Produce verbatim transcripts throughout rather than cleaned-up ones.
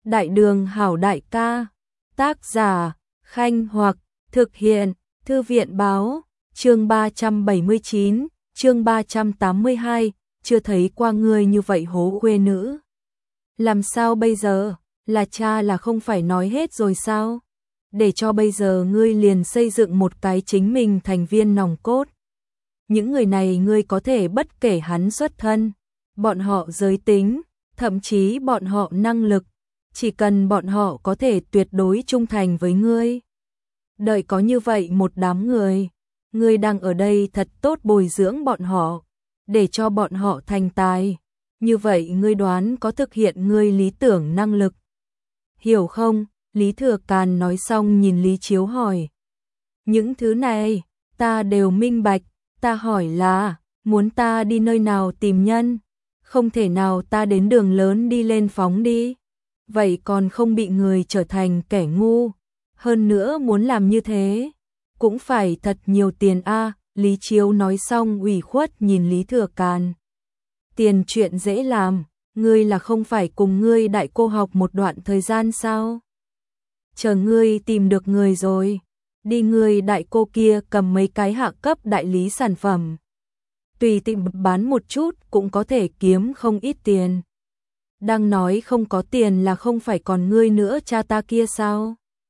Đại đường hảo đại ca. Tác giả, Khanh Hoặc, thực hiện, Thư viện báo, chương ba trăm bảy mươi chín, chương ba trăm tám mươi hai, chưa thấy qua người như vậy hố khuê nữ. Làm sao bây giờ, là cha là không phải nói hết rồi sao? Để cho bây giờ ngươi liền xây dựng một cái chính mình thành viên nòng cốt. Những người này ngươi có thể bất kể hắn xuất thân, bọn họ giới tính, thậm chí bọn họ năng lực, chỉ cần bọn họ có thể tuyệt đối trung thành với ngươi. Đợi có như vậy một đám người, ngươi đang ở đây thật tốt bồi dưỡng bọn họ, để cho bọn họ thành tài. Như vậy ngươi đoán có thực hiện ngươi lý tưởng năng lực. Hiểu không? Lý Thừa Càn nói xong nhìn Lý Chiếu hỏi. Những thứ này, ta đều minh bạch, ta hỏi là, muốn ta đi nơi nào tìm nhân? Không thể nào ta đến đường lớn đi lên phóng đi. Vậy còn không bị người trở thành kẻ ngu. Hơn nữa muốn làm như thế, cũng phải thật nhiều tiền a. Lý Chiếu nói xong ủy khuất nhìn Lý Thừa Càn. Tiền chuyện dễ làm, ngươi là không phải cùng ngươi đại cô học một đoạn thời gian sao? Chờ ngươi tìm được người rồi, đi ngươi đại cô kia cầm mấy cái hạ cấp đại lý sản phẩm. Tùy tiện bán một chút cũng có thể kiếm không ít tiền. Đang nói không có tiền là không phải còn ngươi nữa cha ta kia sao?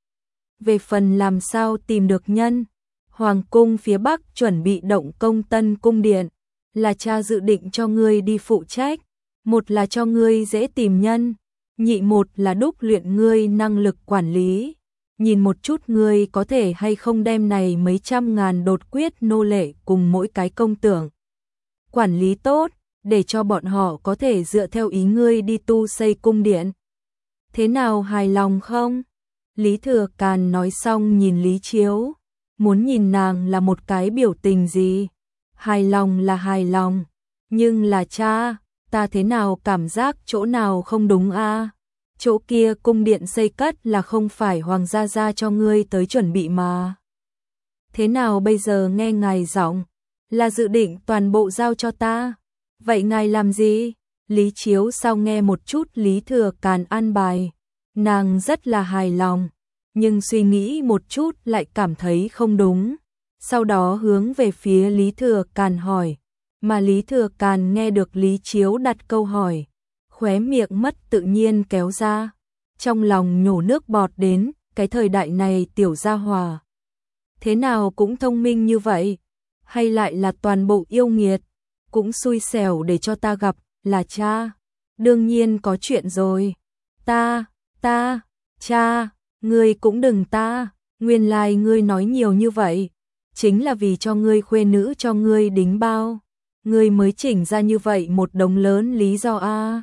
Về phần làm sao tìm được nhân, Hoàng cung phía Bắc chuẩn bị động công Tân cung điện, là cha dự định cho ngươi đi phụ trách, một là cho ngươi dễ tìm nhân, nhị một là đúc luyện ngươi năng lực quản lý, nhìn một chút ngươi có thể hay không đem này mấy trăm ngàn đột quyết nô lệ cùng mỗi cái công tưởng. Quản lý tốt, để cho bọn họ có thể dựa theo ý ngươi đi tu xây cung điện. Thế nào hài lòng không? Lý Thừa Càn nói xong nhìn Lý Chiếu, muốn nhìn nàng là một cái biểu tình gì. Hài lòng là hài lòng, nhưng là cha, ta thế nào cảm giác chỗ nào không đúng a? Chỗ kia cung điện xây cất là không phải hoàng gia gia cho ngươi tới chuẩn bị mà. Thế nào bây giờ nghe ngài giọng, là dự định toàn bộ giao cho ta. Vậy ngài làm gì? Lý Chiếu sau nghe một chút Lý Thừa Càn an bài, nàng rất là hài lòng, nhưng suy nghĩ một chút lại cảm thấy không đúng. Sau đó hướng về phía Lý Thừa Càn hỏi, mà Lý Thừa Càn nghe được Lý Chiếu đặt câu hỏi, khóe miệng mất tự nhiên kéo ra, trong lòng nhổ nước bọt đến, cái thời đại này tiểu gia hòa. Thế nào cũng thông minh như vậy, hay lại là toàn bộ yêu nghiệt, cũng xui xẻo để cho ta gặp, là cha. Đương nhiên có chuyện rồi, ta, ta, cha, ngươi cũng đừng ta, nguyên lai ngươi nói nhiều như vậy. Chính là vì cho ngươi khuê nữ cho ngươi đính bao, ngươi mới chỉnh ra như vậy một đống lớn lý do a.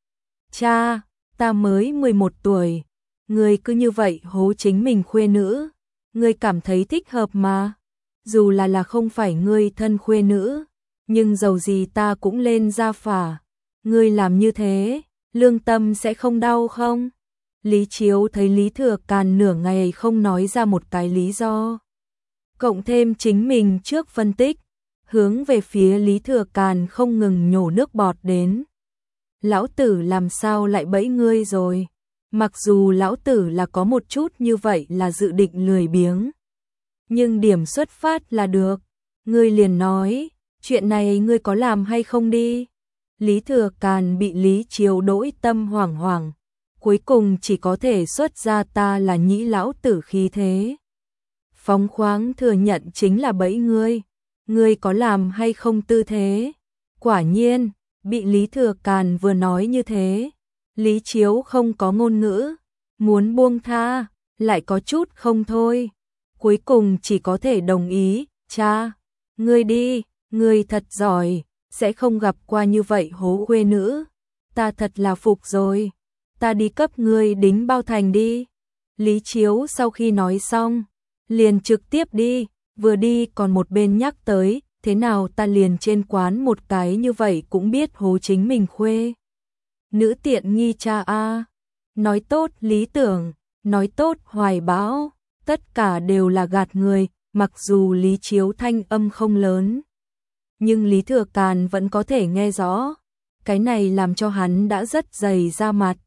Cha, ta mới mười một tuổi, ngươi cứ như vậy hố chính mình khuê nữ, ngươi cảm thấy thích hợp mà. Dù là là không phải ngươi thân khuê nữ, nhưng dầu gì ta cũng lên gia phả. Ngươi làm như thế, lương tâm sẽ không đau không? Lý Chiếu thấy Lý Thừa Càn nửa ngày không nói ra một cái lý do, cộng thêm chính mình trước phân tích, hướng về phía Lý Thừa Càn không ngừng nhổ nước bọt đến. Lão tử làm sao lại bẫy ngươi rồi? Mặc dù lão tử là có một chút như vậy là dự định lười biếng, nhưng điểm xuất phát là được. Ngươi liền nói, chuyện này ngươi có làm hay không đi? Lý Thừa Càn bị Lý Chiếu đỗi tâm hoảng hoảng, cuối cùng chỉ có thể xuất ra ta là nhĩ lão tử khí thế. Phóng khoáng thừa nhận chính là bẫy ngươi, ngươi có làm hay không tư thế? Quả nhiên, bị Lý Thừa Càn vừa nói như thế, Lý Chiếu không có ngôn ngữ, muốn buông tha, lại có chút không thôi. Cuối cùng chỉ có thể đồng ý, cha, ngươi đi, ngươi thật giỏi, sẽ không gặp qua như vậy hố khuê nữ, ta thật là phục rồi, ta đi cấp ngươi đính bao thành đi. Lý Chiếu sau khi nói xong, liền trực tiếp đi, vừa đi còn một bên nhắc tới, thế nào ta liền trên quán một cái như vậy cũng biết hố chính mình khuê nữ tiện nghi cha a. Nói tốt lý tưởng, nói tốt hoài bão, tất cả đều là gạt người. Mặc dù Lý Chiếu thanh âm không lớn, nhưng Lý Thừa Càn vẫn có thể nghe rõ, cái này làm cho hắn đã rất dày ra mặt.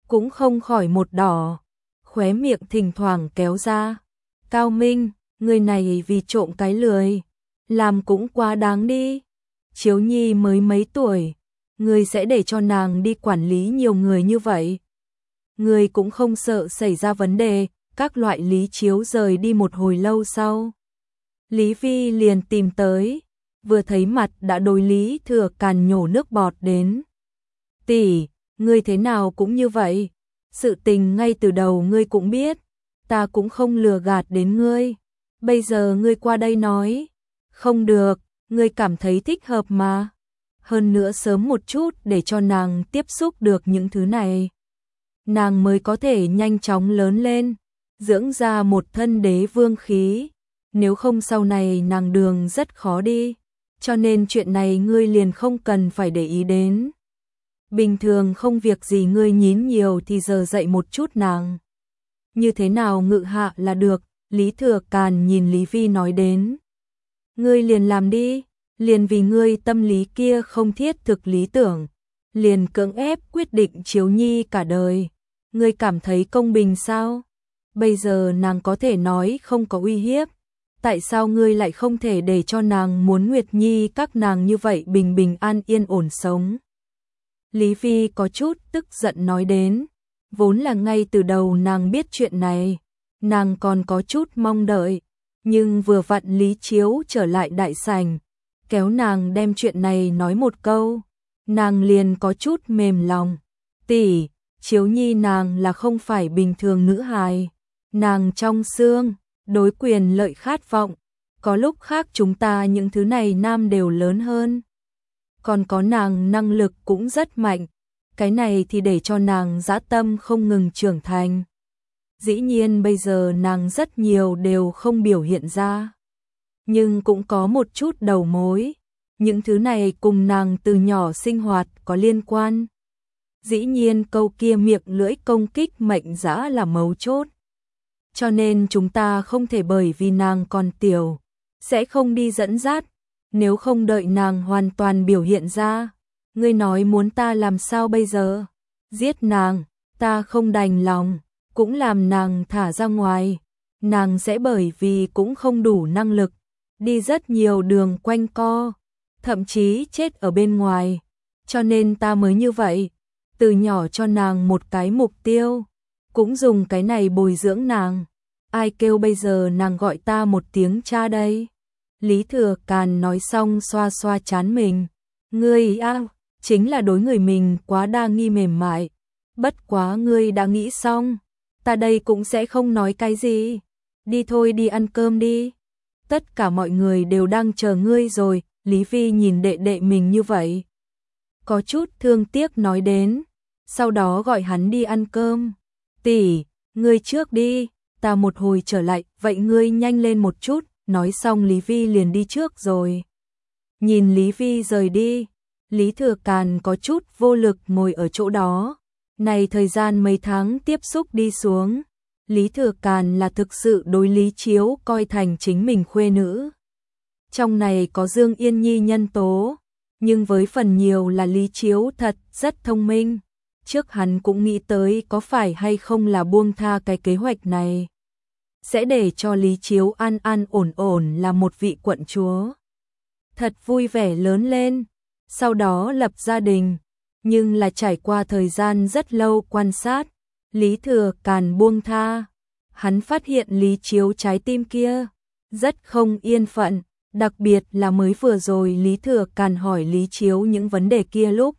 cũng không khỏi một đỏ, khóe miệng thỉnh thoảng kéo ra. Cao Minh, người này vì trộm cái lười, làm cũng quá đáng đi. Chiếu Nhi mới mấy tuổi, người sẽ để cho nàng đi quản lý nhiều người như vậy. Người cũng không sợ xảy ra vấn đề. Các loại Lý Chiếu rời đi một hồi lâu sau. Lý Vi liền tìm tới, vừa thấy mặt đã đối Lý Thừa Càn nhổ nước bọt đến. Tỷ, ngươi thế nào cũng như vậy, sự tình ngay từ đầu ngươi cũng biết, ta cũng không lừa gạt đến ngươi, bây giờ ngươi qua đây nói, không được, ngươi cảm thấy thích hợp mà, hơn nữa sớm một chút để cho nàng tiếp xúc được những thứ này, nàng mới có thể nhanh chóng lớn lên, dưỡng ra một thân đế vương khí, nếu không sau này nàng đường rất khó đi, cho nên chuyện này ngươi liền không cần phải để ý đến. Bình thường không việc gì ngươi nhín nhiều thì giờ dậy một chút nàng. Như thế nào ngự hạ là được, Lý Thừa Càn nhìn Lý Vi nói đến. Ngươi liền làm đi, liền vì ngươi tâm lý kia không thiết thực lý tưởng, liền cưỡng ép quyết định Chiếu Nhi cả đời. Ngươi cảm thấy công bình sao? Bây giờ nàng có thể nói không có uy hiếp. Tại sao ngươi lại không thể để cho nàng muốn Nguyệt Nhi các nàng như vậy bình bình an yên ổn sống? Lý Vi có chút tức giận nói đến, vốn là ngay từ đầu nàng biết chuyện này, nàng còn có chút mong đợi, nhưng vừa vặn Lý Chiếu trở lại đại sảnh, kéo nàng đem chuyện này nói một câu, nàng liền có chút mềm lòng. Tỷ, Chiếu Nhi nàng là không phải bình thường nữ hài, nàng trong xương, đối quyền lợi khát vọng, có lúc khác chúng ta những thứ này nam đều lớn hơn. Còn có nàng năng lực cũng rất mạnh, cái này thì để cho nàng dã tâm không ngừng trưởng thành. Dĩ nhiên bây giờ nàng rất nhiều đều không biểu hiện ra, nhưng cũng có một chút đầu mối, những thứ này cùng nàng từ nhỏ sinh hoạt có liên quan. Dĩ nhiên câu kia miệng lưỡi công kích mệnh dã là mấu chốt. Cho nên chúng ta không thể bởi vì nàng còn tiểu, sẽ không đi dẫn dắt, nếu không đợi nàng hoàn toàn biểu hiện ra. Ngươi nói muốn ta làm sao bây giờ? Giết nàng, ta không đành lòng, cũng làm nàng thả ra ngoài. Nàng sẽ bởi vì cũng không đủ năng lực, đi rất nhiều đường quanh co, thậm chí chết ở bên ngoài. Cho nên ta mới như vậy, từ nhỏ cho nàng một cái mục tiêu, cũng dùng cái này bồi dưỡng nàng. Ai kêu bây giờ nàng gọi ta một tiếng cha đây? Lý Thừa Càn nói xong xoa xoa trán mình. Ngươi a, chính là đối người mình quá đa nghi mềm mại. Bất quá ngươi đã nghĩ xong, ta đây cũng sẽ không nói cái gì. Đi thôi, đi ăn cơm đi. Tất cả mọi người đều đang chờ ngươi rồi. Lý Vi nhìn đệ đệ mình như vậy, có chút thương tiếc nói đến, sau đó gọi hắn đi ăn cơm. Tỷ, ngươi trước đi, ta một hồi trở lại, vậy ngươi nhanh lên một chút. Nói xong Lý Vi liền đi trước rồi. Nhìn Lý Vi rời đi, Lý Thừa Càn có chút vô lực ngồi ở chỗ đó. Này thời gian mấy tháng tiếp xúc đi xuống, Lý Thừa Càn là thực sự đối Lý Chiếu coi thành chính mình khuê nữ. Trong này có Dương Yên Nhi nhân tố, nhưng với phần nhiều là Lý Chiếu thật rất thông minh. Trước hắn cũng nghĩ tới có phải hay không là buông tha cái kế hoạch này, sẽ để cho Lý Chiếu an an ổn ổn là một vị quận chúa, thật vui vẻ lớn lên, sau đó lập gia đình. Nhưng là trải qua thời gian rất lâu quan sát, Lý Thừa Càn buông tha, hắn phát hiện Lý Chiếu trái tim kia rất không yên phận, đặc biệt là mới vừa rồi Lý Thừa Càn hỏi Lý Chiếu những vấn đề kia lúc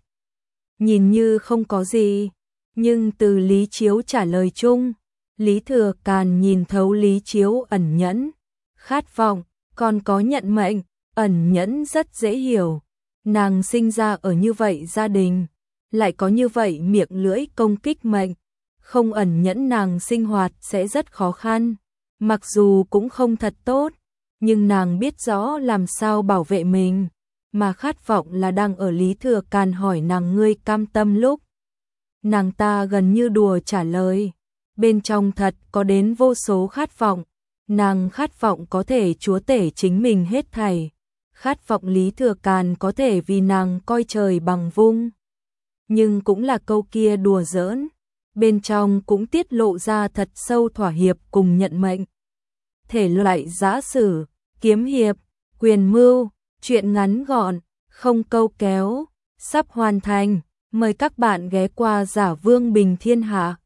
nhìn như không có gì, nhưng từ Lý Chiếu trả lời chung, Lý Thừa Càn nhìn thấu Lý Chiếu ẩn nhẫn, khát vọng, còn có nhận mệnh. Ẩn nhẫn rất dễ hiểu, nàng sinh ra ở như vậy gia đình, lại có như vậy miệng lưỡi công kích mệnh, không ẩn nhẫn nàng sinh hoạt sẽ rất khó khăn, mặc dù cũng không thật tốt, nhưng nàng biết rõ làm sao bảo vệ mình, mà khát vọng là đang ở Lý Thừa Càn hỏi nàng ngươi cam tâm lúc. Nàng ta gần như đùa trả lời, bên trong thật có đến vô số khát vọng, nàng khát vọng có thể chúa tể chính mình hết thảy. Khát vọng Lý Thừa Càn có thể vì nàng coi trời bằng vung. Nhưng cũng là câu kia đùa giỡn, bên trong cũng tiết lộ ra thật sâu thỏa hiệp cùng nhận mệnh. Thể loại giã sử, kiếm hiệp, quyền mưu, truyện ngắn gọn, không câu kéo, sắp hoàn thành. Mời các bạn ghé qua Giả Vương Bình Thiên Hạ.